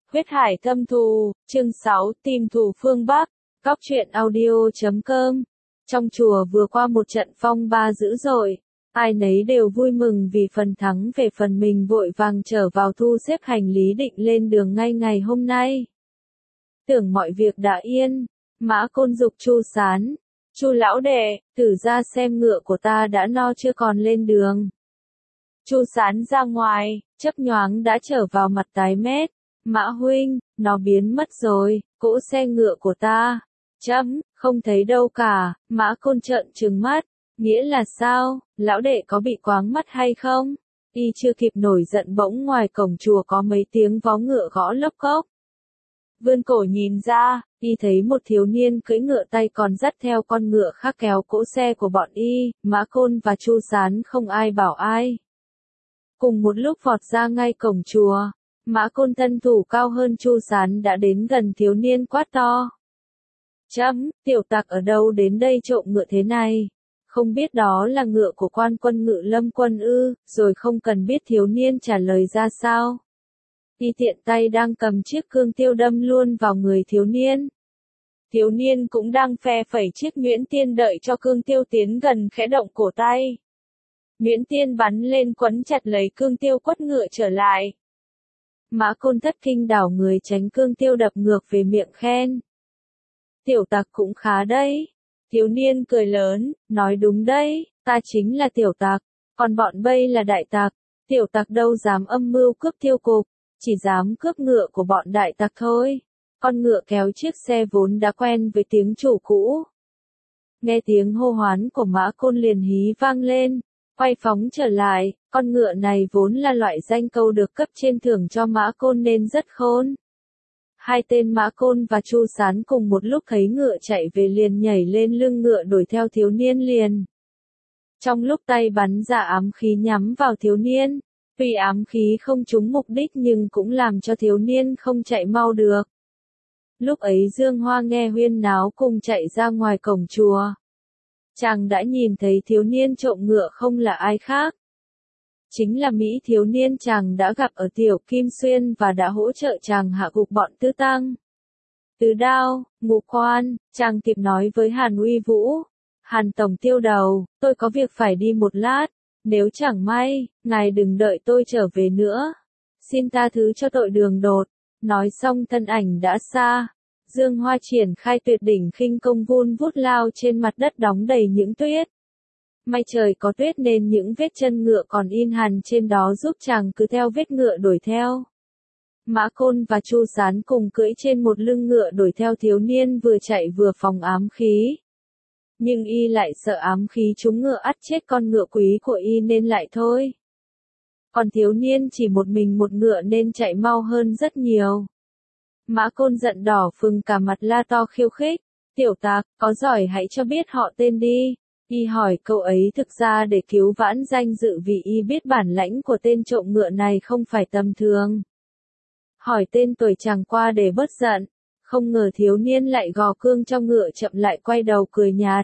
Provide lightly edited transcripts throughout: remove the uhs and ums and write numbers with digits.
Huyết hải thâm thù, chương 6, tìm thù phương Bắc, Cóc truyện audio.com. Trong chùa vừa qua một trận phong ba dữ dội, ai nấy đều vui mừng vì phần thắng về phần mình, vội vàng trở vào thu xếp hành lý định lên đường ngay ngày hôm nay. Tưởng mọi việc đã yên, Mã Côn giục Chu Sán, Chu lão đệ, thử ra xem ngựa của ta đã no chưa còn lên đường. Chu Sán ra ngoài, chớp nhoáng đã trở vào mặt tái mét. Mã huynh, nó biến mất rồi, cỗ xe ngựa của ta. Không thấy đâu cả. Mã Côn trợn trừng mắt. Nghĩa là sao, lão đệ có bị quáng mắt hay không? Y chưa kịp nổi giận bỗng ngoài cổng chùa có mấy tiếng vó ngựa gõ lốc cốc. Vươn cổ nhìn ra, y thấy một thiếu niên cưỡi ngựa tay còn dắt theo con ngựa khác kéo cỗ xe của bọn y. Mã Côn và Chu Sán không ai bảo ai. Cùng một lúc vọt ra ngay cổng chùa. Mã Côn thân thủ cao hơn Chu Sán đã đến gần thiếu niên quát to. Tiểu tặc ở đâu đến đây trộm ngựa thế này? Không biết đó là ngựa của quan quân Ngự Lâm quân ư? Rồi không cần biết thiếu niên trả lời ra sao. Y tiện tay đang cầm chiếc cương tiêu đâm luôn vào người thiếu niên. Thiếu niên cũng đang phe phẩy chiếc nhuyễn tiên đợi cho cương tiêu tiến gần khẽ động cổ tay. Nhuyễn tiên bắn lên quấn chặt lấy cương tiêu quất ngựa trở lại. Mã Côn thất kinh đảo người tránh cương tiêu đập ngược về miệng khen. Tiểu tặc cũng khá đấy. Thiếu niên cười lớn, nói đúng đấy, ta chính là tiểu tặc, còn bọn bây là đại tặc. Tiểu tặc đâu dám âm mưu cướp tiêu cục, chỉ dám cướp ngựa của bọn đại tặc thôi. Con ngựa kéo chiếc xe vốn đã quen với tiếng chủ cũ. Nghe tiếng hô hoán của Mã Côn liền hí vang lên. Quay phóng trở lại, con ngựa này vốn là loại danh câu được cấp trên thưởng cho Mã Côn nên rất khôn. Hai tên Mã Côn và Chu Sán cùng một lúc thấy ngựa chạy về liền nhảy lên lưng ngựa đuổi theo thiếu niên liền. Trong lúc tay bắn ra ám khí nhắm vào thiếu niên, tuy ám khí không trúng mục đích nhưng cũng làm cho thiếu niên không chạy mau được. Lúc ấy Dương Hoa nghe huyên náo cùng chạy ra ngoài cổng chùa. Chàng đã nhìn thấy thiếu niên trộm ngựa không là ai khác. Chính là Mỹ thiếu niên chàng đã gặp ở Tiểu Kim Xuyên và đã hỗ trợ chàng hạ gục bọn Tư Tăng. Tứ Đao, Ngũ Quan, chàng kịp nói với Hàn Uy Vũ. Hàn Tổng Tiêu Đầu, tôi có việc phải đi một lát, nếu chẳng may, ngài đừng đợi tôi trở về nữa. Xin tha thứ cho tội đường đột. Nói xong thân ảnh đã xa. Dương Hoa triển khai tuyệt đỉnh khinh công vun vút lao trên mặt đất đóng đầy những tuyết. May trời có tuyết nên những vết chân ngựa còn in hằn trên đó giúp chàng cứ theo vết ngựa đuổi theo. Mã Côn và Chu Sán cùng cưỡi trên một lưng ngựa đuổi theo thiếu niên vừa chạy vừa phòng ám khí. Nhưng y lại sợ ám khí trúng ngựa ắt chết con ngựa quý của y nên lại thôi. Còn thiếu niên chỉ một mình một ngựa nên chạy mau hơn rất nhiều. Mã Côn giận đỏ phừng cả mặt la to khiêu khích. Tiểu tặc, có giỏi hãy cho biết họ tên đi. Y hỏi câu ấy thực ra để cứu vãn danh dự vì y biết bản lãnh của tên trộm ngựa này không phải tầm thường. Hỏi tên tuổi chàng qua để bớt giận. Không ngờ thiếu niên lại gò cương trong ngựa chậm lại quay đầu cười nhạt.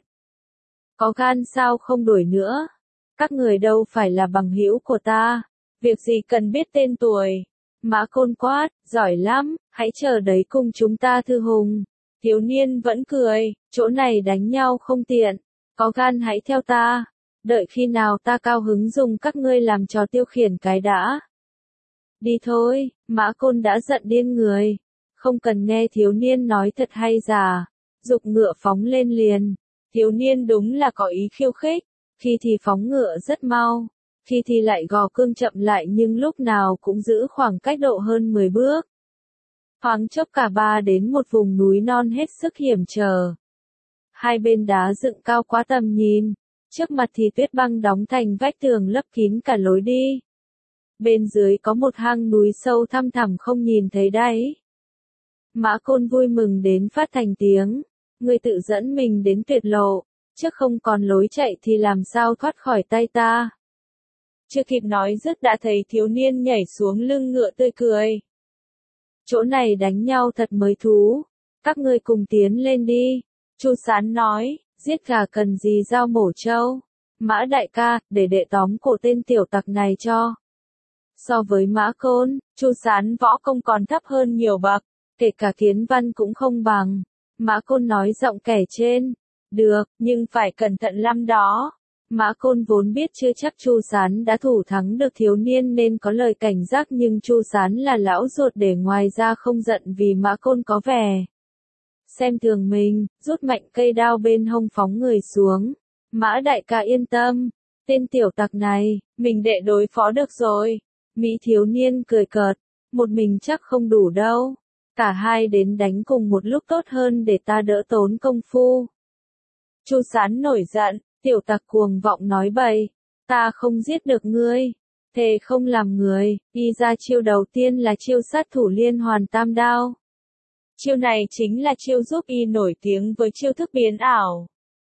Có gan sao không đuổi nữa? Các người đâu phải là bằng hữu của ta. Việc gì cần biết tên tuổi? Mã Côn quát, giỏi lắm, hãy chờ đấy cùng chúng ta thư hùng. Thiếu niên vẫn cười, chỗ này đánh nhau không tiện, có gan hãy theo ta, đợi khi nào ta cao hứng dùng các ngươi làm trò tiêu khiển cái đã. Đi thôi, Mã Côn đã giận điên người, không cần nghe thiếu niên nói thật hay giả, giục ngựa phóng lên liền. Thiếu niên đúng là có ý khiêu khích, khi thì phóng ngựa rất mau. Khi thì lại gò cương chậm lại nhưng lúc nào cũng giữ khoảng cách độ hơn 10 bước. Thoáng chốc cả ba đến một vùng núi non hết sức hiểm trở. Hai bên đá dựng cao quá tầm nhìn, trước mặt thì tuyết băng đóng thành vách tường lấp kín cả lối đi. Bên dưới có một hang núi sâu thăm thẳm không nhìn thấy đáy. Mã Côn vui mừng đến phát thành tiếng, người tự dẫn mình đến tuyệt lộ, trước không còn lối chạy thì làm sao thoát khỏi tay ta. Chưa kịp nói dứt đã thấy thiếu niên nhảy xuống lưng ngựa tươi cười. Chỗ này đánh nhau thật mới thú, các ngươi cùng tiến lên đi. Chu Sán nói, giết gà cần gì dao mổ trâu. Mã đại ca, để đệ tóm cổ tên tiểu tặc này cho. So với Mã Côn, Chu Sán võ công còn thấp hơn nhiều bậc, kể cả Kiến Văn cũng không bằng. Mã Côn nói giọng kẻ trên. Được, nhưng phải cẩn thận lắm đó. Mã Côn vốn biết chưa chắc Chu Sán đã thủ thắng được thiếu niên nên có lời cảnh giác, nhưng Chu Sán là lão ruột để ngoài ra không giận vì Mã Côn có vẻ xem thường mình, rút mạnh cây đao bên hông phóng người xuống. Mã đại ca yên tâm, tên tiểu tặc này, mình đệ đối phó được rồi. Mỹ thiếu niên cười cợt, một mình chắc không đủ đâu. Cả hai đến đánh cùng một lúc tốt hơn để ta đỡ tốn công phu. Chu Sán nổi giận, tiểu tặc cuồng vọng nói bậy, ta không giết được ngươi, thề không làm người. Y ra chiêu đầu tiên là chiêu sát thủ liên hoàn tam đao. Chiêu này chính là chiêu giúp y nổi tiếng với chiêu thức biến ảo.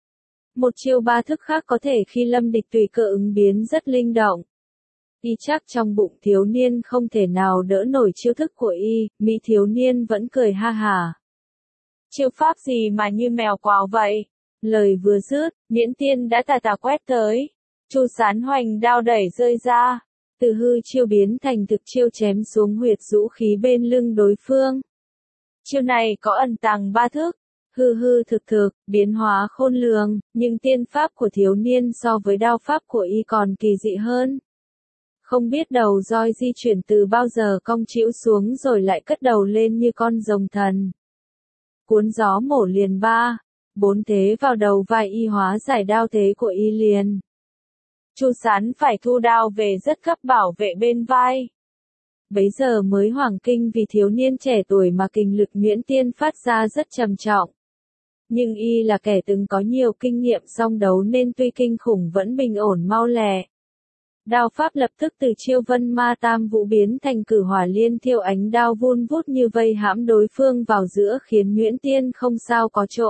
Một chiêu ba thức khác có thể khi lâm địch tùy cơ ứng biến rất linh động. Y chắc trong bụng thiếu niên không thể nào đỡ nổi chiêu thức của y, Mỹ thiếu niên vẫn cười ha hả. Chiêu pháp gì mà như mèo quào vậy? Lời vừa dứt, Miễn Tiên đã tà tà quét tới. Chu Sán hoành đao đẩy rơi ra, từ hư chiêu biến thành thực chiêu chém xuống huyệt rũ khí bên lưng đối phương. Chiêu này có ẩn tàng ba thức, hư hư thực thực, biến hóa khôn lường, nhưng tiên pháp của thiếu niên so với đao pháp của y còn kỳ dị hơn. Không biết đầu roi di chuyển từ bao giờ cong chĩu xuống rồi lại cất đầu lên như con rồng thần. Cuốn gió mổ liền 3, 4 thế vào đầu vai y hóa giải đao thế của y liền. Chu Sán phải thu đao về rất gấp bảo vệ bên vai. Bấy giờ mới hoảng kinh vì thiếu niên trẻ tuổi mà kình lực Miễn Tiên phát ra rất trầm trọng. Nhưng y là kẻ từng có nhiều kinh nghiệm song đấu nên tuy kinh khủng vẫn bình ổn mau lẹ. Đao pháp lập tức từ chiêu Vân Ma Tam Vũ biến thành Cử Hỏa Liên Thiêu, ánh đao vun vút như vây hãm đối phương vào giữa khiến Miễn Tiên không sao có chỗ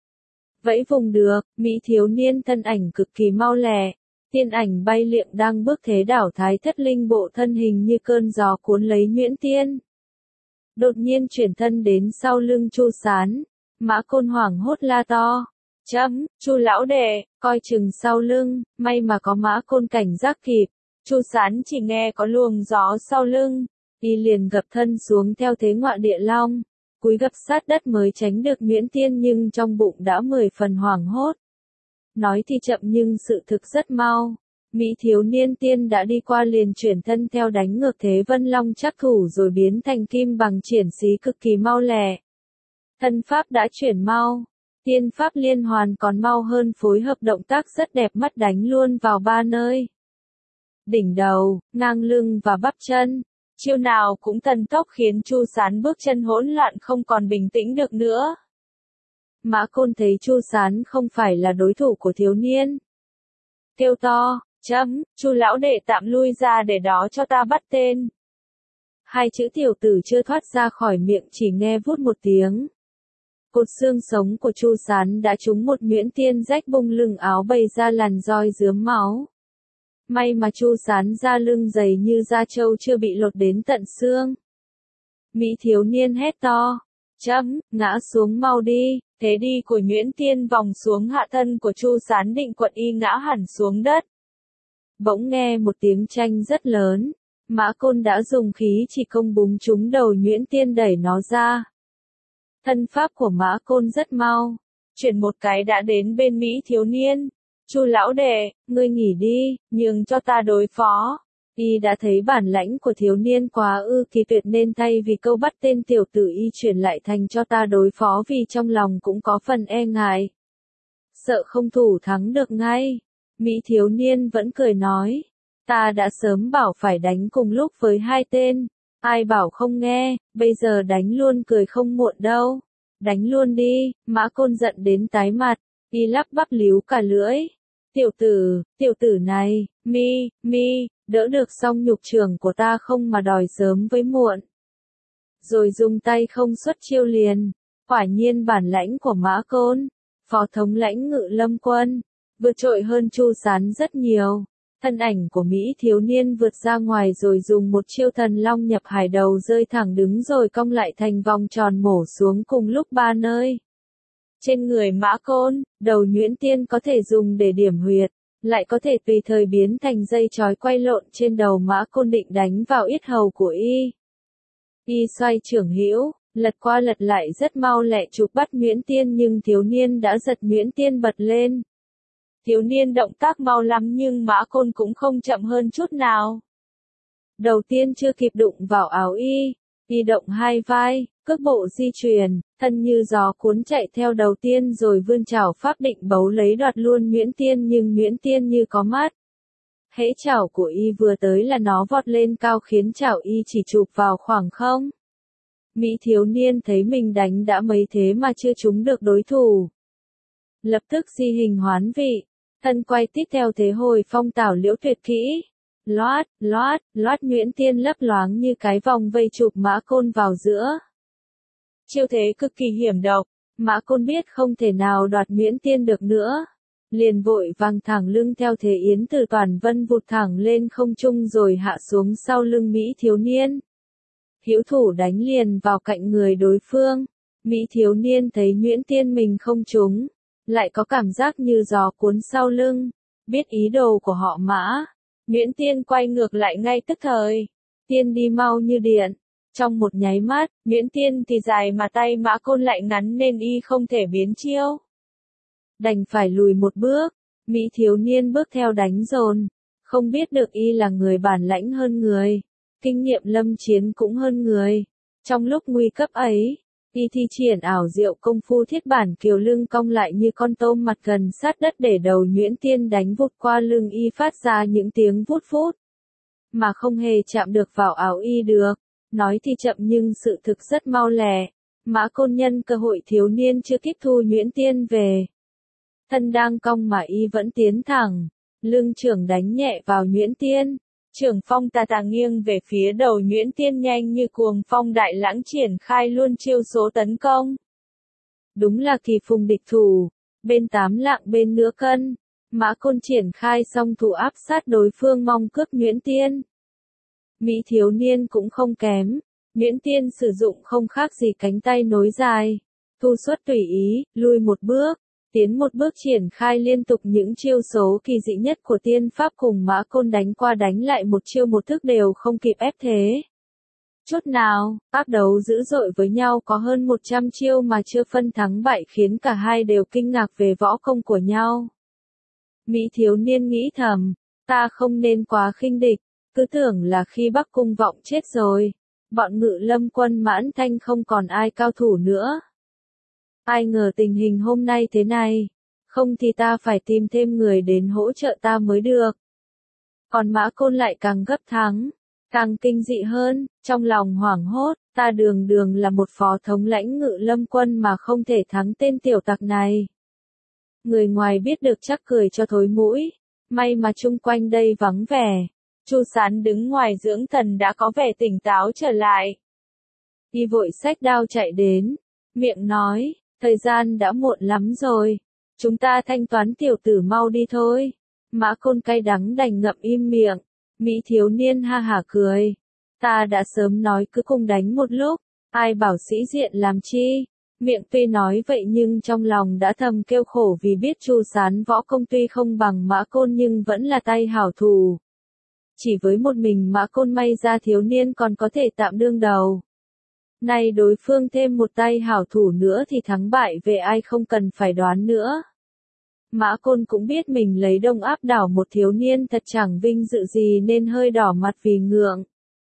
vẫy vùng được. Mỹ thiếu niên thân ảnh cực kỳ mau lẹ, tiên ảnh bay liệng đang bước thế đảo Thái Thất Linh bộ thân hình như cơn gió cuốn lấy Miễn Tiên. Đột nhiên chuyển thân đến sau lưng Chu Sán, Mã Côn hoảng hốt la to. Chu lão đệ, coi chừng sau lưng, may mà có Mã Côn cảnh giác kịp. Chu Sán chỉ nghe có luồng gió sau lưng, y liền gập thân xuống theo thế ngọa địa long, cúi gập sát đất mới tránh được Miễn Tiên, nhưng trong bụng đã 10 phần hoảng hốt. Nói thì chậm nhưng sự thực rất mau. Mỹ thiếu niên tiên đã đi qua liền chuyển thân theo đánh ngược thế Vân Long trắc thủ rồi biến thành kim bằng triển xí cực kỳ mau lẹ. Thân pháp đã chuyển mau. Tiên pháp liên hoàn còn mau hơn, phối hợp động tác rất đẹp mắt đánh luôn vào 3 nơi. Đỉnh đầu, ngang lưng và bắp chân. Chiêu nào cũng thần tốc khiến Chu Sán bước chân hỗn loạn không còn bình tĩnh được nữa. Mã Côn thấy Chu Sán không phải là đối thủ của thiếu niên. Kêu to, Chu lão đệ tạm lui ra để đó cho ta bắt tên. Hai chữ tiểu tử chưa thoát ra khỏi miệng chỉ nghe vút một tiếng. Cột xương sống của Chu Sán đã trúng một Miễn Tiên rách bung lưng áo bày ra làn roi rướm máu. May mà Chu Sán da lưng dày như da trâu chưa bị lột đến tận xương. Mỹ thiếu niên hét to, ngã xuống mau đi. Thế đi của Miễn Tiên vòng xuống hạ thân của Chu Sán định quật y ngã hẳn xuống đất. Bỗng nghe một tiếng tranh rất lớn, Mã Côn đã dùng khí chỉ công búng trúng đầu Miễn Tiên đẩy nó ra. Thân pháp của Mã Côn rất mau, chuyển một cái đã đến bên Mỹ thiếu niên. Chu lão đệ, ngươi nghỉ đi, nhường cho ta đối phó. Y đã thấy bản lãnh của thiếu niên quá kỳ tuyệt nên thay vì câu bắt tên tiểu tử y chuyển lại thành cho ta đối phó, vì trong lòng cũng có phần e ngại. Sợ không thủ thắng được ngay. Mỹ thiếu niên vẫn cười nói, ta đã sớm bảo phải đánh cùng lúc với hai tên. Ai bảo không nghe, bây giờ đánh luôn cười không muộn đâu. Đánh luôn đi. Mã Côn giận đến tái mặt, y lắp bắp líu cả lưỡi. Tiểu tử này, mi, đỡ được xong nhục trường của ta không mà đòi sớm với muộn. Rồi dùng tay không xuất chiêu liền. Quả nhiên bản lãnh của Mã Côn, phó thống lãnh Ngự Lâm quân, vượt trội hơn Chu Sán rất nhiều. Thân ảnh của Mỹ thiếu niên vượt ra ngoài rồi dùng một chiêu thần long nhập hải, đầu rơi thẳng đứng rồi cong lại thành vòng tròn mổ xuống cùng lúc 3 nơi. Trên người Mã Côn, đầu Miễn Tiên có thể dùng để điểm huyệt, lại có thể tùy thời biến thành dây chói quay lộn trên đầu Mã Côn định đánh vào yết hầu của y. Y xoay trưởng hữu, lật qua lật lại rất mau lẹ chụp bắt Nguyễn Tiên, nhưng thiếu niên đã giật Nguyễn Tiên bật lên. Thiếu niên động tác mau lắm nhưng Mã Côn cũng không chậm hơn chút nào. Đầu tiên chưa kịp đụng vào áo y động hai vai, cước bộ di chuyển, thân như gió cuốn chạy theo đầu tiên rồi vươn chảo pháp định bấu lấy đoạt luôn Nguyễn Tiên, nhưng Nguyễn Tiên như có mắt. Hễ chảo của y vừa tới là nó vọt lên cao khiến chảo y chỉ chụp vào khoảng không. Mỹ thiếu niên thấy mình đánh đã mấy thế mà chưa trúng được đối thủ. Lập tức di hình hoán vị, thân quay tít theo thế hồi phong tảo liễu tuyệt kỹ. Loát, loát, loát, Nguyễn Tiên lấp loáng như cái vòng vây chụp Mã Côn vào giữa. Chiêu thế cực kỳ hiểm độc, Mã Côn biết không thể nào đoạt Nguyễn Tiên được nữa. Liền vội vàng thẳng lưng theo thế yến từ toàn vân vụt thẳng lên không trung rồi hạ xuống sau lưng Mỹ thiếu niên. Hữu thủ đánh liền vào cạnh người đối phương. Mỹ thiếu niên thấy Nguyễn Tiên mình không trúng, lại có cảm giác như gió cuốn sau lưng, biết ý đồ của họ Mã. Nguyễn Tiên quay ngược lại ngay tức thời. Tiên đi mau như điện. Trong một nháy mắt, Nguyễn Tiên thì dài mà tay Mã Côn lại ngắn nên y không thể biến chiêu. Đành phải lùi một bước. Mỹ thiếu niên bước theo đánh dồn. Không biết được y là người bản lãnh hơn người. Kinh nghiệm lâm chiến cũng hơn người. Trong lúc nguy cấp ấy, y thi triển ảo diệu công phu thiết bản kiều lưng cong lại như con tôm mặt gần sát đất để đầu Nguyễn Tiên đánh vụt qua lưng y phát ra những tiếng vút phút. Mà không hề chạm được vào áo y được. Nói thì chậm nhưng sự thực rất mau lẹ. Mã Côn nhân cơ hội thiếu niên chưa kịp thu Nguyễn Tiên về. Thân đang cong mà y vẫn tiến thẳng. Lưng trưởng đánh nhẹ vào Nguyễn Tiên. Trưởng phong tà tà nghiêng về phía đầu Nguyễn Tiên nhanh như cuồng phong đại lãng triển khai luôn chiêu số tấn công. Đúng là kỳ phùng địch thủ. Bên 8 lạng bên nửa cân. Mã Côn triển khai song thủ áp sát đối phương mong cướp Nguyễn Tiên. Mỹ thiếu niên cũng không kém. Nguyễn Tiên sử dụng không khác gì cánh tay nối dài. Thu xuất tùy ý, lui một bước, tiến một bước triển khai liên tục những chiêu số kỳ dị nhất của tiên pháp cùng Mã Côn đánh qua đánh lại một chiêu một thức đều không kịp ép thế. Chút nào, áp đấu dữ dội với nhau có hơn 100 chiêu mà chưa phân thắng bại khiến cả hai đều kinh ngạc về võ công của nhau. Mỹ thiếu niên nghĩ thầm, ta không nên quá khinh địch. Cứ tưởng là khi Bắc Cung Vọng chết rồi, bọn Ngự Lâm quân Mãn Thanh không còn ai cao thủ nữa. Ai ngờ tình hình hôm nay thế này, không thì ta phải tìm thêm người đến hỗ trợ ta mới được. Còn Mã Côn lại càng gấp thắng, càng kinh dị hơn, trong lòng hoảng hốt, ta đường đường là một phó thống lãnh Ngự Lâm quân mà không thể thắng tên tiểu tặc này. Người ngoài biết được chắc cười cho thối mũi, may mà chung quanh đây vắng vẻ. Chu Sán đứng ngoài dưỡng thần đã có vẻ tỉnh táo trở lại. Y vội xách đao chạy đến, miệng nói, thời gian đã muộn lắm rồi, chúng ta thanh toán tiểu tử mau đi thôi. Mã Côn cay đắng đành ngậm im miệng. Mỹ thiếu niên ha hả cười, ta đã sớm nói cứ cùng đánh một lúc, ai bảo sĩ diện làm chi. Miệng tuy nói vậy nhưng trong lòng đã thầm kêu khổ vì biết Chu Sán võ công tuy không bằng Mã Côn nhưng vẫn là tay hảo thủ. Chỉ với một mình Mã Côn may ra thiếu niên còn có thể tạm đương đầu. Nay đối phương thêm một tay hảo thủ nữa thì thắng bại về ai không cần phải đoán nữa. Mã Côn cũng biết mình lấy đông áp đảo một thiếu niên thật chẳng vinh dự gì nên hơi đỏ mặt vì ngượng.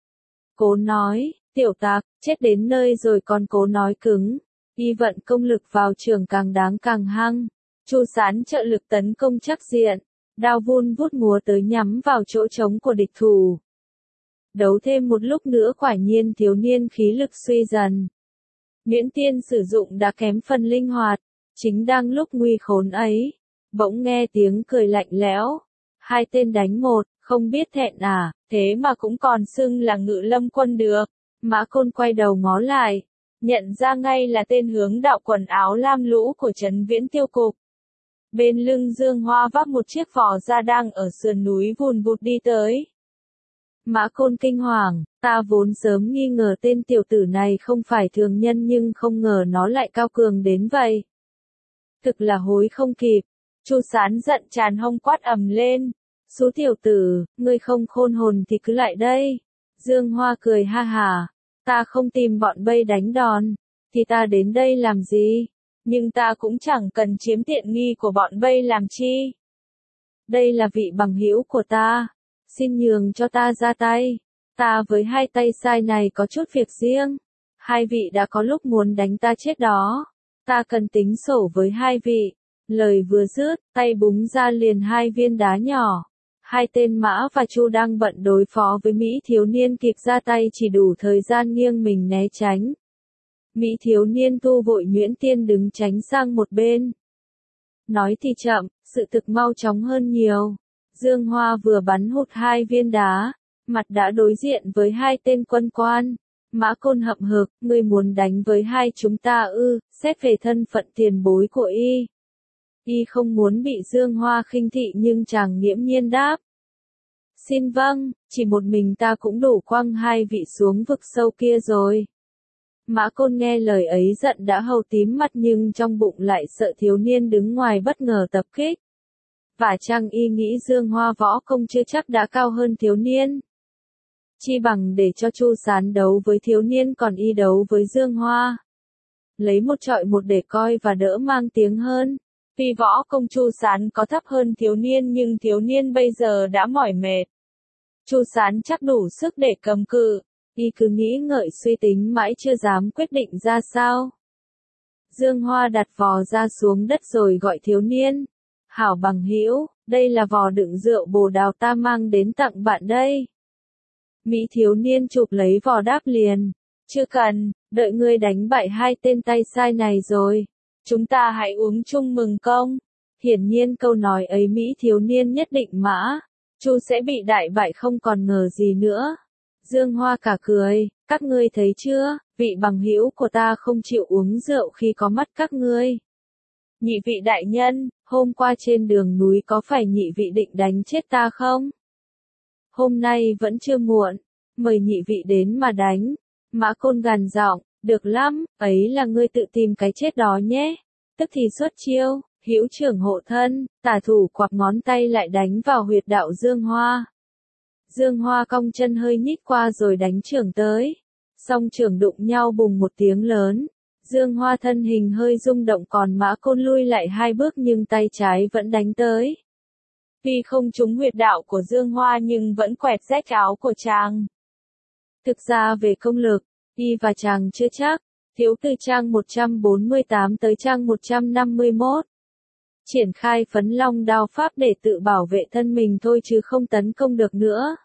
Cố nói, tiểu tặc, chết đến nơi rồi còn cố nói cứng. Y vận công lực vào trường càng đáng càng hăng. Chu Sán trợ lực tấn công chắc diện. Đao vun vút múa tới nhắm vào chỗ trống của địch thủ. Đấu thêm một lúc nữa quả nhiên thiếu niên khí lực suy dần. Nguyễn Tiên sử dụng đã kém phần linh hoạt. Chính đang lúc nguy khốn ấy, bỗng nghe tiếng cười lạnh lẽo. Hai tên đánh một, không biết thẹn à, thế mà cũng còn xưng là Ngự Lâm quân được. Mã Côn quay đầu ngó lại, nhận ra ngay là tên hướng đạo quần áo lam lũ của Trấn Viễn Tiêu Cục. Bên lưng Dương Hoa vác một chiếc vỏ da đang ở sườn núi vùn vụt đi tới. Mã Côn kinh hoàng, ta vốn sớm nghi ngờ tên tiểu tử này không phải thường nhân nhưng không ngờ nó lại cao cường đến vậy. Thực là hối không kịp, Chu Sán giận tràn hông quát ầm lên. Xú tiểu tử, ngươi không khôn hồn thì cứ lại đây. Dương Hoa cười ha hả. Ta không tìm bọn Bây đánh đòn. Thì ta đến đây làm gì? Nhưng ta cũng chẳng cần chiếm tiện nghi của bọn Bây làm chi. Đây là vị bằng hữu của ta. Xin nhường cho ta ra tay. Ta với hai tay sai này có chút việc riêng. Hai vị đã có lúc muốn đánh ta chết đó. Ta cần tính sổ với hai vị. Lời vừa dứt, tay búng ra liền hai viên đá nhỏ. Hai tên Mã và Chu đang bận đối phó với Mỹ thiếu niên kịp ra tay chỉ đủ thời gian nghiêng mình né tránh. Mỹ thiếu niên thu vội nhuyễn tiên đứng tránh sang một bên. Nói thì chậm, sự thực mau chóng hơn nhiều. Dương Hoa vừa bắn hụt hai viên đá, mặt đã đối diện với hai tên quân quan. Mã Côn hậm hực, ngươi muốn đánh với hai chúng ta ư? Xét về thân phận tiền bối của y. Y không muốn bị Dương Hoa khinh thị nhưng chàng nghiễm nhiên đáp. Xin vâng, chỉ một mình ta cũng đủ quăng hai vị xuống vực sâu kia rồi. Mã Côn nghe lời ấy giận đã hầu tím mặt nhưng trong bụng lại sợ thiếu niên đứng ngoài bất ngờ tập kích. Và chăng y nghĩ Dương Hoa võ công chưa chắc đã cao hơn thiếu niên. Chi bằng để cho Chu Sán đấu với thiếu niên còn y đấu với Dương Hoa. Lấy một trọi một để coi và đỡ mang tiếng hơn. Vì võ công Chu Sán có thấp hơn thiếu niên nhưng thiếu niên bây giờ đã mỏi mệt. Chu Sán chắc đủ sức để cầm cự. Y cứ nghĩ ngợi suy tính mãi chưa dám quyết định ra sao. Dương Hoa đặt vò ra xuống đất rồi gọi thiếu niên. Hảo bằng hữu, đây là vò đựng rượu bồ đào ta mang đến tặng bạn đây. Mỹ thiếu niên chụp lấy vò đáp liền. Chưa cần, đợi ngươi đánh bại hai tên tay sai này rồi. Chúng ta hãy uống chung mừng công. Hiển nhiên câu nói ấy Mỹ thiếu niên nhất định Mã Chu sẽ bị đại bại không còn ngờ gì nữa. Dương Hoa cả cười, các ngươi thấy chưa, vị bằng hữu của ta không chịu uống rượu khi có mắt các ngươi. Nhị vị đại nhân, hôm qua trên đường núi có phải nhị vị định đánh chết ta không? Hôm nay vẫn chưa muộn, mời nhị vị đến mà đánh. Mã Côn gằn giọng, được lắm, ấy là ngươi tự tìm cái chết đó nhé. Tức thì xuất chiêu, hữu trưởng hộ thân, tả thủ quặp ngón tay lại đánh vào huyệt đạo Dương Hoa. Dương Hoa cong chân hơi nhích qua rồi đánh trưởng tới. Song trưởng đụng nhau bùng một tiếng lớn. Dương Hoa thân hình hơi rung động còn Mã Côn lui lại hai bước nhưng tay trái vẫn đánh tới. Tuy không trúng huyệt đạo của Dương Hoa nhưng vẫn quẹt rách áo của chàng. Thực ra về công lực, y và chàng chưa chắc. Thiếu từ trang 148 tới trang 151. Triển khai phấn long đao pháp để tự bảo vệ thân mình thôi chứ không tấn công được nữa.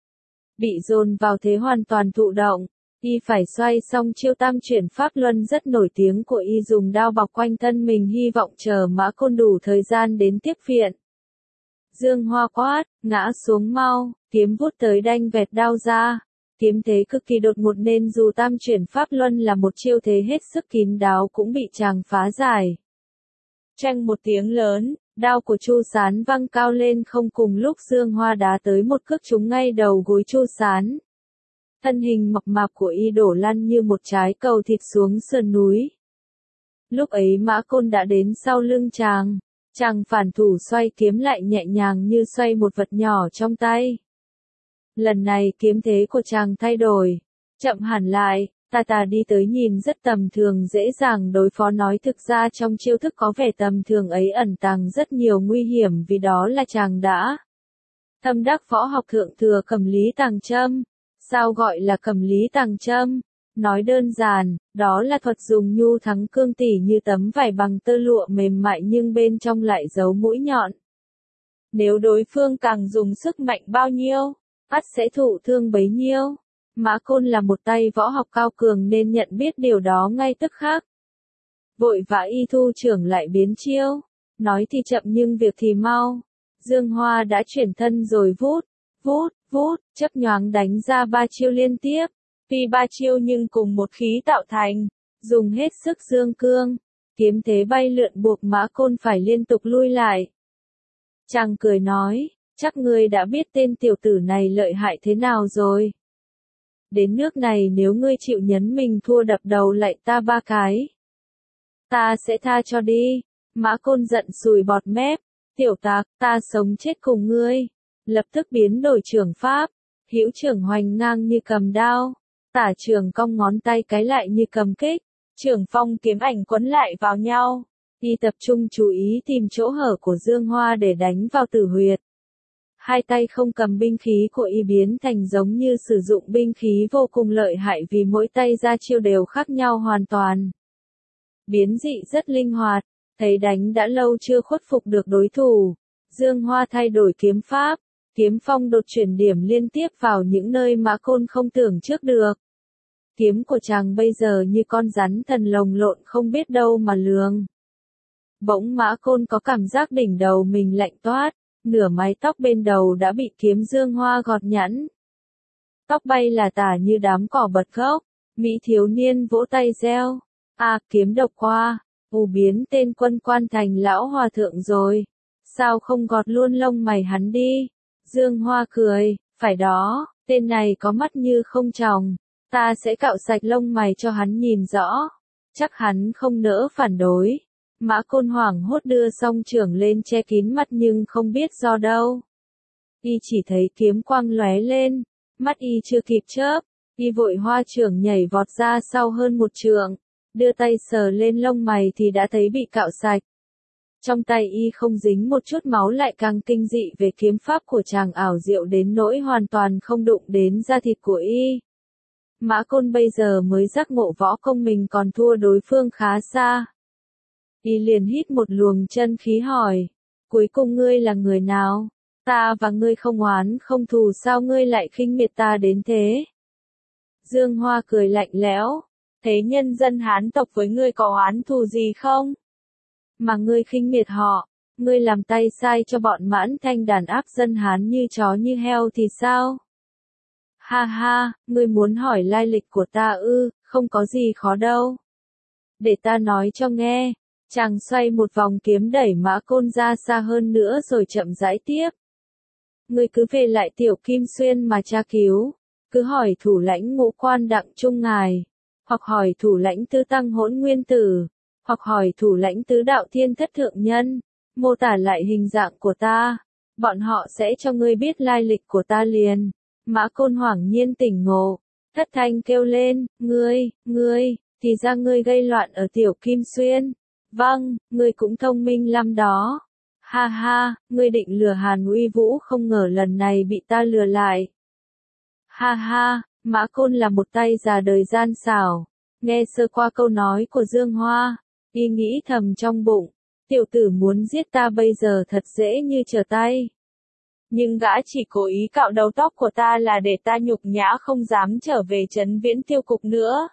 Bị dồn vào thế hoàn toàn thụ động, y phải xoay xong chiêu tam chuyển pháp luân rất nổi tiếng của y dùng đao bọc quanh thân mình hy vọng chờ Mã Côn đủ thời gian đến tiếp viện. Dương Hoa quát, ngã xuống mau, kiếm vút tới đanh vẹt đao ra. Kiếm thế cực kỳ đột ngột nên dù tam chuyển pháp luân là một chiêu thế hết sức kín đáo cũng bị chàng phá giải. Tranh một tiếng lớn, đao của Chu Sán văng cao lên không cùng lúc Dương Hoa đá tới một cước trúng ngay đầu gối Chu Sán. Thân hình mập mạp của y đổ lăn như một trái cầu thịt xuống sườn núi. Lúc ấy Mã Côn đã đến sau lưng chàng. Chàng phản thủ xoay kiếm lại nhẹ nhàng như xoay một vật nhỏ trong tay. Lần này kiếm thế của chàng thay đổi. Chậm hẳn lại, ta đi tới nhìn rất tầm thường dễ dàng đối phó nói thực ra trong chiêu thức có vẻ tầm thường ấy ẩn tàng rất nhiều nguy hiểm vì đó là chàng đã thâm đắc võ học thượng thừa Cẩm Lý Tàng Châm. Sao gọi là Cẩm Lý Tàng Châm? Nói đơn giản, đó là thuật dùng nhu thắng cương tỉ như tấm vải bằng tơ lụa mềm mại nhưng bên trong lại giấu mũi nhọn. Nếu đối phương càng dùng sức mạnh bao nhiêu, ắt sẽ thụ thương bấy nhiêu. Mã Côn là một tay võ học cao cường nên nhận biết điều đó ngay tức khắc. Vội vã y thu trưởng lại biến chiêu. Nói thì chậm nhưng việc thì mau. Dương Hoa đã chuyển thân rồi vút, chấp nhoáng đánh ra 3 chiêu liên tiếp. Tuy 3 chiêu nhưng cùng một khí tạo thành. Dùng hết sức dương cương. Kiếm thế bay lượn buộc Mã Côn phải liên tục lui lại. Chàng cười nói, chắc ngươi đã biết tên tiểu tử này lợi hại thế nào rồi. Đến nước này nếu ngươi chịu nhấn mình thua đập đầu lại ta 3 cái. Ta sẽ tha cho đi. Mã Côn giận sùi bọt mép. Tiểu tặc, ta sống chết cùng ngươi. Lập tức biến đổi trưởng pháp. Hữu trưởng hoành ngang như cầm đao. Tả trưởng cong ngón tay cái lại như cầm kích. Trưởng phong kiếm ảnh quấn lại vào nhau. Y tập trung chú ý tìm chỗ hở của Dương Hoa để đánh vào tử huyệt. Hai tay không cầm binh khí của y biến thành giống như sử dụng binh khí vô cùng lợi hại vì mỗi tay ra chiêu đều khác nhau hoàn toàn. Biến dị rất linh hoạt, thấy đánh đã lâu chưa khuất phục được đối thủ. Dương Hoa thay đổi kiếm pháp, kiếm phong đột chuyển điểm liên tiếp vào những nơi Mã Côn không tưởng trước được. Kiếm của chàng bây giờ như con rắn thần lồng lộn không biết đâu mà lường. Bỗng Mã Côn có cảm giác đỉnh đầu mình lạnh toát, nửa mái tóc bên đầu đã bị kiếm Dương Hoa gọt nhẵn. Tóc bay là tả như đám cỏ bật gốc, mỹ thiếu niên vỗ tay reo. Kiếm độc qua, biến tên Quân Quan thành lão hòa thượng rồi. Sao không gọt luôn lông mày hắn đi? Dương Hoa cười, phải đó, tên này có mắt như không tròng. Ta sẽ cạo sạch lông mày cho hắn nhìn rõ. Chắc hắn không nỡ phản đối. Mã Côn hoảng hốt đưa song trưởng lên che kín mắt nhưng không biết do đâu. Y chỉ thấy kiếm quang lóe lên, mắt y chưa kịp chớp, y vội hoa trưởng nhảy vọt ra sau hơn một trượng, đưa tay sờ lên lông mày thì đã thấy bị cạo sạch. Trong tay y không dính một chút máu lại càng kinh dị về kiếm pháp của chàng ảo diệu đến nỗi hoàn toàn không đụng đến da thịt của y. Mã Côn bây giờ mới giác ngộ võ công mình còn thua đối phương khá xa. Y liền hít một luồng chân khí hỏi, cuối cùng ngươi là người nào? Ta và ngươi không oán không thù sao ngươi lại khinh miệt ta đến thế? Dương Hoa cười lạnh lẽo, thế nhân dân Hán tộc với ngươi có oán thù gì không? Mà ngươi khinh miệt họ, ngươi làm tay sai cho bọn Mãn Thanh đàn áp dân Hán như chó như heo thì sao? Ha ha, ngươi muốn hỏi lai lịch của ta ư, không có gì khó đâu. Để ta nói cho nghe. Chàng xoay một vòng kiếm đẩy Mã Côn ra xa hơn nữa rồi chậm rãi tiếp. Ngươi cứ về lại Tiểu Kim Xuyên mà tra cứu, cứ hỏi thủ lãnh Ngũ Quan Đặng Trung Ngài, hoặc hỏi thủ lãnh Tứ Tăng Hỗn Nguyên Tử, hoặc hỏi thủ lãnh Tứ Đạo Thiên Thất Thượng Nhân, mô tả lại hình dạng của ta, bọn họ sẽ cho ngươi biết lai lịch của ta liền. Mã Côn hoảng nhiên tỉnh ngộ, thất thanh kêu lên, ngươi, thì ra ngươi gây loạn ở Tiểu Kim Xuyên. Vâng, ngươi cũng thông minh lắm đó. Ha ha, ngươi định lừa Hàn Uy Vũ không ngờ lần này bị ta lừa lại. Ha ha, Mã Côn là một tay già đời gian xảo. Nghe sơ qua câu nói của Dương Hoa, y nghĩ thầm trong bụng, tiểu tử muốn giết ta bây giờ thật dễ như trở tay. Nhưng gã chỉ cố ý cạo đầu tóc của ta là để ta nhục nhã không dám trở về trấn Viễn Tiêu Cục nữa.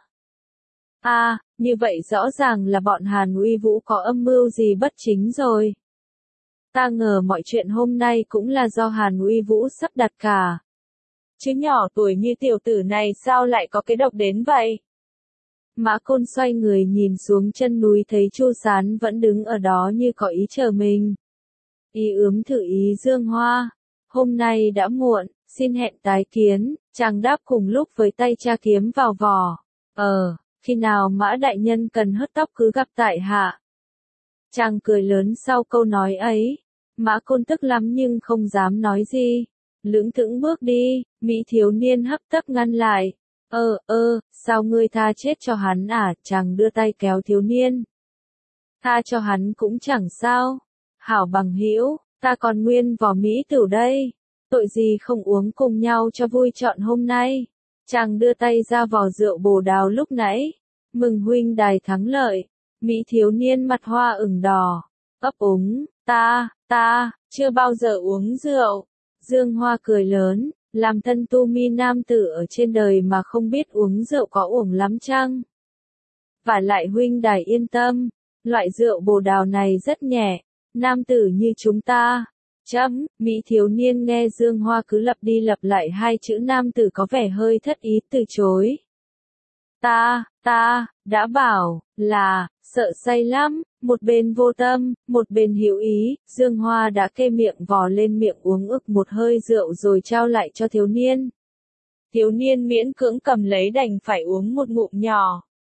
Như vậy rõ ràng là bọn Hàn Uy Vũ có âm mưu gì bất chính rồi. Ta ngờ mọi chuyện hôm nay cũng là do Hàn Uy Vũ sắp đặt cả. Chứ nhỏ tuổi như tiểu tử này sao lại có cái độc đến vậy? Mã Côn xoay người nhìn xuống chân núi thấy Chu Sán vẫn đứng ở đó như có ý chờ mình. Y ướm thử ý Dương Hoa. Hôm nay đã muộn, xin hẹn tái kiến. Chàng đáp cùng lúc với tay tra kiếm vào vỏ. Khi nào Mã đại nhân cần hớt tóc cứ gặp tại hạ. Chàng cười lớn sau câu nói ấy. Mã Côn tức lắm nhưng không dám nói gì. Lưỡng thững bước đi, mỹ thiếu niên hấp tấp ngăn lại. Sao ngươi tha chết cho hắn à? Chàng đưa tay kéo thiếu niên. Tha cho hắn cũng chẳng sao. Hảo bằng hữu, ta còn nguyên vỏ mỹ tửu đây. Tội gì không uống cùng nhau cho vui trọn hôm nay. Chàng đưa tay ra vò rượu Bồ Đào lúc nãy. Mừng huynh đài thắng lợi. Mỹ thiếu niên mặt hoa ửng đỏ. Ấp úng, ta, chưa bao giờ uống rượu. Dương Hoa cười lớn, làm thân tu mi nam tử ở trên đời mà không biết uống rượu có uổng lắm chăng? Và lại huynh đài yên tâm, loại rượu Bồ Đào này rất nhẹ, nam tử như chúng ta. Mỹ thiếu niên nghe Dương Hoa cứ lặp đi lặp lại hai chữ nam tử có vẻ hơi thất ý từ chối. Ta, đã bảo, là, sợ say lắm, một bên vô tâm, một bên hữu ý, Dương Hoa đã kê miệng vò lên miệng uống ực một hơi rượu rồi trao lại cho thiếu niên. Thiếu niên miễn cưỡng cầm lấy đành phải uống một ngụm nhỏ.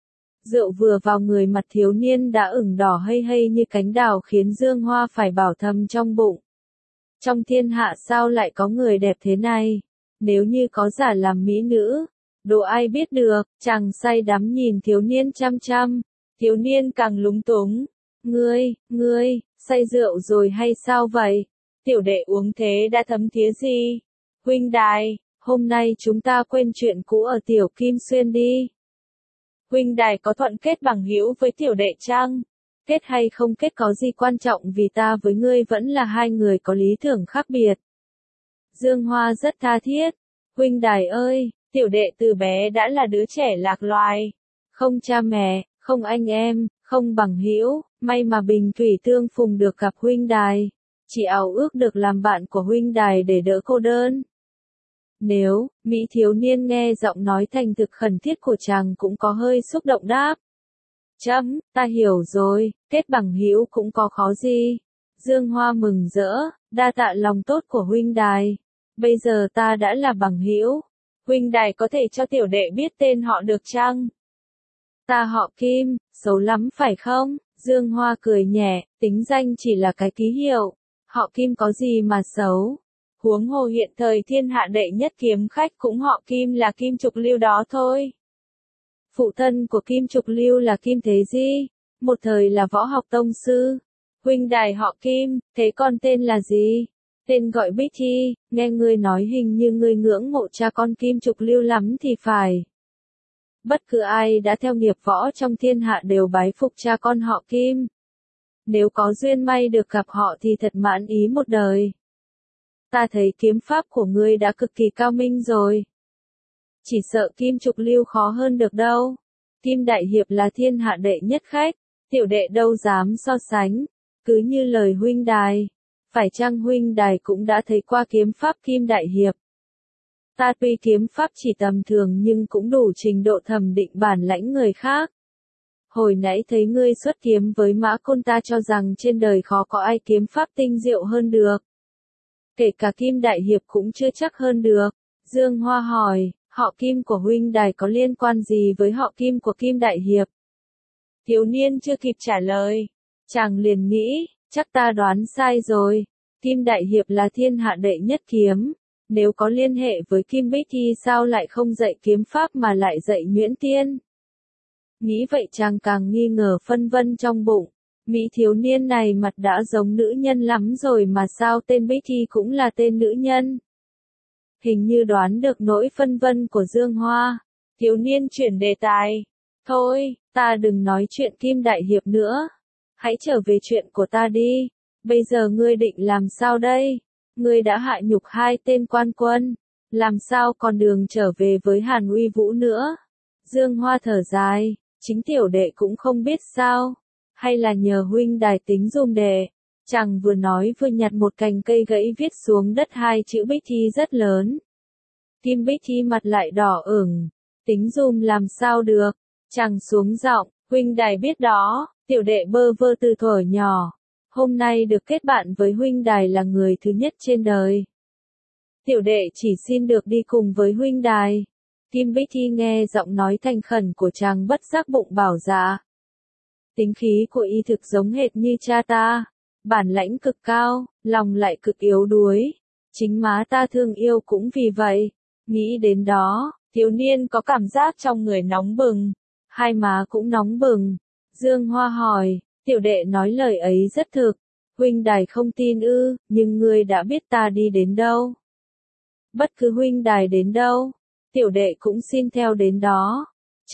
Rượu vừa vào người mặt thiếu niên đã ửng đỏ hây hây như cánh đào khiến Dương Hoa phải bảo thầm trong bụng. Trong thiên hạ sao lại có người đẹp thế này? Nếu như có giả làm mỹ nữ, độ ai biết được, chàng say đắm nhìn thiếu niên chăm chăm. Thiếu niên càng lúng túng. Ngươi, say rượu rồi hay sao vậy? Tiểu đệ uống thế đã thấm thía gì? Huynh đài, hôm nay chúng ta quên chuyện cũ ở Tiểu Kim Xuyên đi. Huynh đài có thuận kết bằng hữu với tiểu đệ chăng? Kết hay không kết có gì quan trọng vì ta với ngươi vẫn là hai người có lý tưởng khác biệt. Dương Hoa rất tha thiết. Huynh đài ơi, tiểu đệ từ bé đã là đứa trẻ lạc loài. Không cha mẹ, không anh em, không bằng hữu, may mà bình thủy tương phùng được gặp huynh đài. Chỉ ao ước được làm bạn của huynh đài để đỡ cô đơn. Nếu, Mỹ thiếu niên nghe giọng nói thành thực khẩn thiết của chàng cũng có hơi xúc động đáp. Ta hiểu rồi, kết bằng hữu cũng có khó gì. Dương Hoa mừng rỡ, đa tạ lòng tốt của huynh đài. Bây giờ ta đã là bằng hữu. Huynh đài có thể cho tiểu đệ biết tên họ được chăng? Ta họ Kim, xấu lắm phải không? Dương Hoa cười nhẹ, tính danh chỉ là cái ký hiệu. Họ Kim có gì mà xấu? Huống hồ hiện thời thiên hạ đệ nhất kiếm khách cũng họ Kim là Kim Trục Lưu đó thôi. Phụ thân của Kim Trục Lưu là Kim Thế Di, một thời là võ học tông sư. Huynh đài họ Kim, thế con tên là gì? Tên gọi Bích Thi, nghe ngươi nói hình như ngươi ngưỡng mộ cha con Kim Trục Lưu lắm thì phải. Bất cứ ai đã theo nghiệp võ trong thiên hạ đều bái phục cha con họ Kim. Nếu có duyên may được gặp họ thì thật mãn ý một đời. Ta thấy kiếm pháp của ngươi đã cực kỳ cao minh rồi. Chỉ sợ Kim Trục Lưu khó hơn được đâu. Kim Đại Hiệp là thiên hạ đệ nhất khách, tiểu đệ đâu dám so sánh. Cứ như lời huynh đài, phải chăng huynh đài cũng đã thấy qua kiếm pháp Kim Đại Hiệp? Ta tuy kiếm pháp chỉ tầm thường nhưng cũng đủ trình độ thẩm định bản lãnh người khác. Hồi nãy thấy ngươi xuất kiếm với Mã Côn ta cho rằng trên đời khó có ai kiếm pháp tinh diệu hơn được. Kể cả Kim Đại Hiệp cũng chưa chắc hơn được. Dương Hoa hỏi, họ Kim của huynh đài có liên quan gì với họ Kim của Kim Đại Hiệp? Thiếu niên chưa kịp trả lời. Chàng liền nghĩ, chắc ta đoán sai rồi. Kim Đại Hiệp là thiên hạ đệ nhất kiếm. Nếu có liên hệ với Kim Bích thì sao lại không dạy kiếm pháp mà lại dạy nhuyễn tiên? Nghĩ vậy chàng càng nghi ngờ phân vân trong bụng. Mỹ thiếu niên này mặt đã giống nữ nhân lắm rồi mà sao tên Bích Thi cũng là tên nữ nhân? Hình như đoán được nỗi phân vân của Dương Hoa. Thiếu niên chuyển đề tài. Thôi, ta đừng nói chuyện Kim Đại Hiệp nữa. Hãy trở về chuyện của ta đi. Bây giờ ngươi định làm sao đây? Ngươi đã hại nhục hai tên quan quân. Làm sao còn đường trở về với Hàn Uy Vũ nữa? Dương Hoa thở dài. Chính tiểu đệ cũng không biết sao. Hay là nhờ huynh đài tính dùm đệ. Chàng vừa nói vừa nhặt một cành cây gãy viết xuống đất hai chữ Bích Thi rất lớn. Kim Bích Thi mặt lại đỏ ửng. Tính dùm làm sao được. Chàng xuống giọng, huynh đài biết đó, tiểu đệ bơ vơ từ thuở nhỏ. Hôm nay được kết bạn với huynh đài là người thứ nhất trên đời. Tiểu đệ chỉ xin được đi cùng với huynh đài. Kim Bích Thi nghe giọng nói thành khẩn của chàng bất giác bụng bảo dạ. Tính khí của y thực giống hệt như cha ta. Bản lãnh cực cao, lòng lại cực yếu đuối. Chính má ta thương yêu cũng vì vậy. Nghĩ đến đó, thiếu niên có cảm giác trong người nóng bừng. Hai má cũng nóng bừng. Dương Hoa hỏi, tiểu đệ nói lời ấy rất thực. Huynh đài không tin ư, nhưng ngươi đã biết ta đi đến đâu. Bất cứ huynh đài đến đâu, tiểu đệ cũng xin theo đến đó.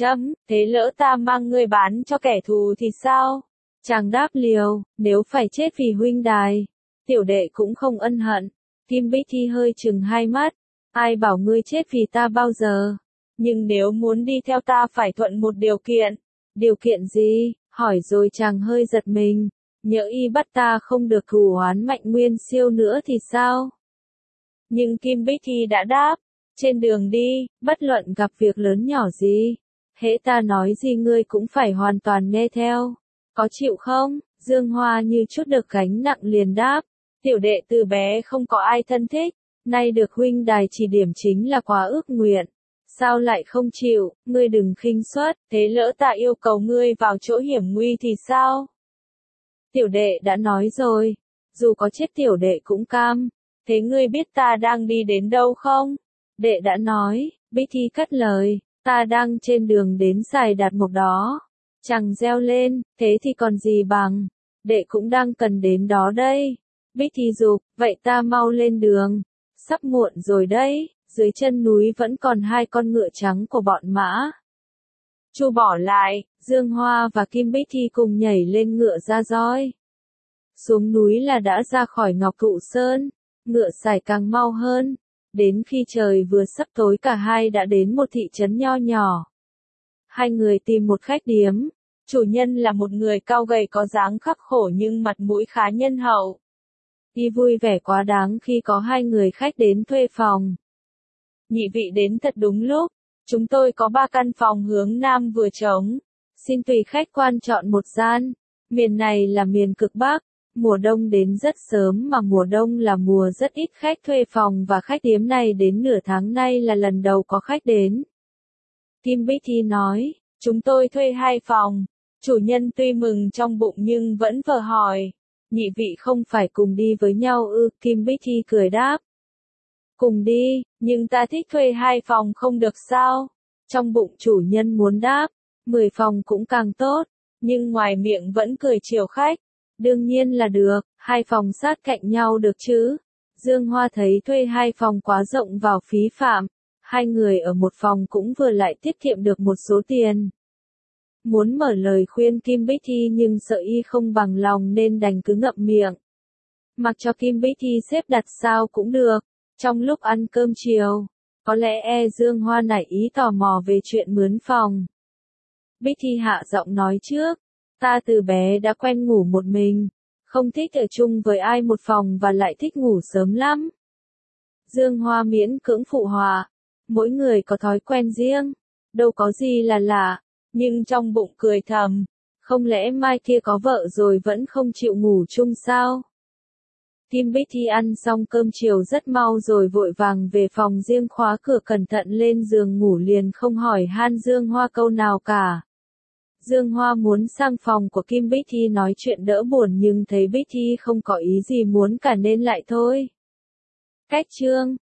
Thế lỡ ta mang ngươi bán cho kẻ thù thì sao? Chàng đáp liều, nếu phải chết vì huynh đài, tiểu đệ cũng không ân hận. Kim Bích Thi hơi chừng hai mắt, ai bảo ngươi chết vì ta bao giờ? Nhưng nếu muốn đi theo ta phải thuận một điều kiện. Điều kiện gì? Hỏi rồi chàng hơi giật mình. Nhỡ y bắt ta không được cửu oán mạnh nguyên siêu nữa thì sao? Nhưng Kim Bích Thi đã đáp, trên đường đi, bất luận gặp việc lớn nhỏ gì, hễ ta nói gì ngươi cũng phải hoàn toàn nghe theo. Có chịu không? Dương Hoa như chút được gánh nặng liền đáp, tiểu đệ từ bé không có ai thân thích, nay được huynh đài chỉ điểm chính là quá ước nguyện. Sao lại không chịu, ngươi đừng khinh suất, thế lỡ ta yêu cầu ngươi vào chỗ hiểm nguy thì sao? Tiểu đệ đã nói rồi, dù có chết tiểu đệ cũng cam, thế ngươi biết ta đang đi đến đâu không? Đệ đã nói, Bích Thi cất lời, ta đang trên đường đến Sài Đạt Mộc đó. Chàng reo lên, thế thì còn gì bằng, đệ cũng đang cần đến đó đây. Bích Thi giục, vậy ta mau lên đường, sắp muộn rồi đấy, dưới chân núi vẫn còn 2 con ngựa trắng của bọn Mã Chu bỏ lại, Dương Hoa và Kim Bích Thi cùng nhảy lên ngựa ra roi. Xuống núi là đã ra khỏi Ngọc Thụ Sơn, ngựa sải càng mau hơn. Đến khi trời vừa sắp tối cả hai đã đến một thị trấn nho nhỏ. Hai người tìm một khách điếm. Chủ nhân là một người cao gầy có dáng khắc khổ nhưng mặt mũi khá nhân hậu. Y vui vẻ quá đáng khi có 2 người khách đến thuê phòng. Nhị vị đến thật đúng lúc. Chúng tôi có 3 căn phòng hướng Nam vừa trống. Xin tùy khách quan chọn một gian. Miền này là miền cực Bắc. Mùa đông đến rất sớm mà mùa đông là mùa rất ít khách thuê phòng và khách điếm này đến nửa tháng nay là lần đầu có khách đến. Kim Bích Thi nói, chúng tôi thuê 2 phòng. Chủ nhân tuy mừng trong bụng nhưng vẫn vờ hỏi. Nhị vị không phải cùng đi với nhau ư? Kim Bích Thi cười đáp. Cùng đi, nhưng ta thích thuê 2 phòng không được sao? Trong bụng chủ nhân muốn đáp, 10 phòng cũng càng tốt, nhưng ngoài miệng vẫn cười chiều khách. Đương nhiên là được, 2 phòng sát cạnh nhau được chứ. Dương Hoa thấy thuê 2 phòng quá rộng vào phí phạm. 2 người ở một phòng cũng vừa lại tiết kiệm được một số tiền. Muốn mở lời khuyên Kim Bích Thi nhưng sợ y không bằng lòng nên đành cứ ngậm miệng. Mặc cho Kim Bích Thi xếp đặt sao cũng được. Trong lúc ăn cơm chiều, có lẽ Dương Hoa nảy ý tò mò về chuyện mướn phòng. Bích Thi hạ giọng nói trước. Ta từ bé đã quen ngủ một mình, không thích ở chung với ai một phòng và lại thích ngủ sớm lắm. Dương Hoa miễn cưỡng phụ họa, mỗi người có thói quen riêng, đâu có gì là lạ, nhưng trong bụng cười thầm, không lẽ mai kia có vợ rồi vẫn không chịu ngủ chung sao? Kim Bích Thi ăn xong cơm chiều rất mau rồi vội vàng về phòng riêng khóa cửa cẩn thận lên giường ngủ liền không hỏi han Dương Hoa câu nào cả. Dương Hoa muốn sang phòng của Kim Bích Thi nói chuyện đỡ buồn nhưng thấy Bích Thi không có ý gì muốn cả nên lại thôi. Cách chương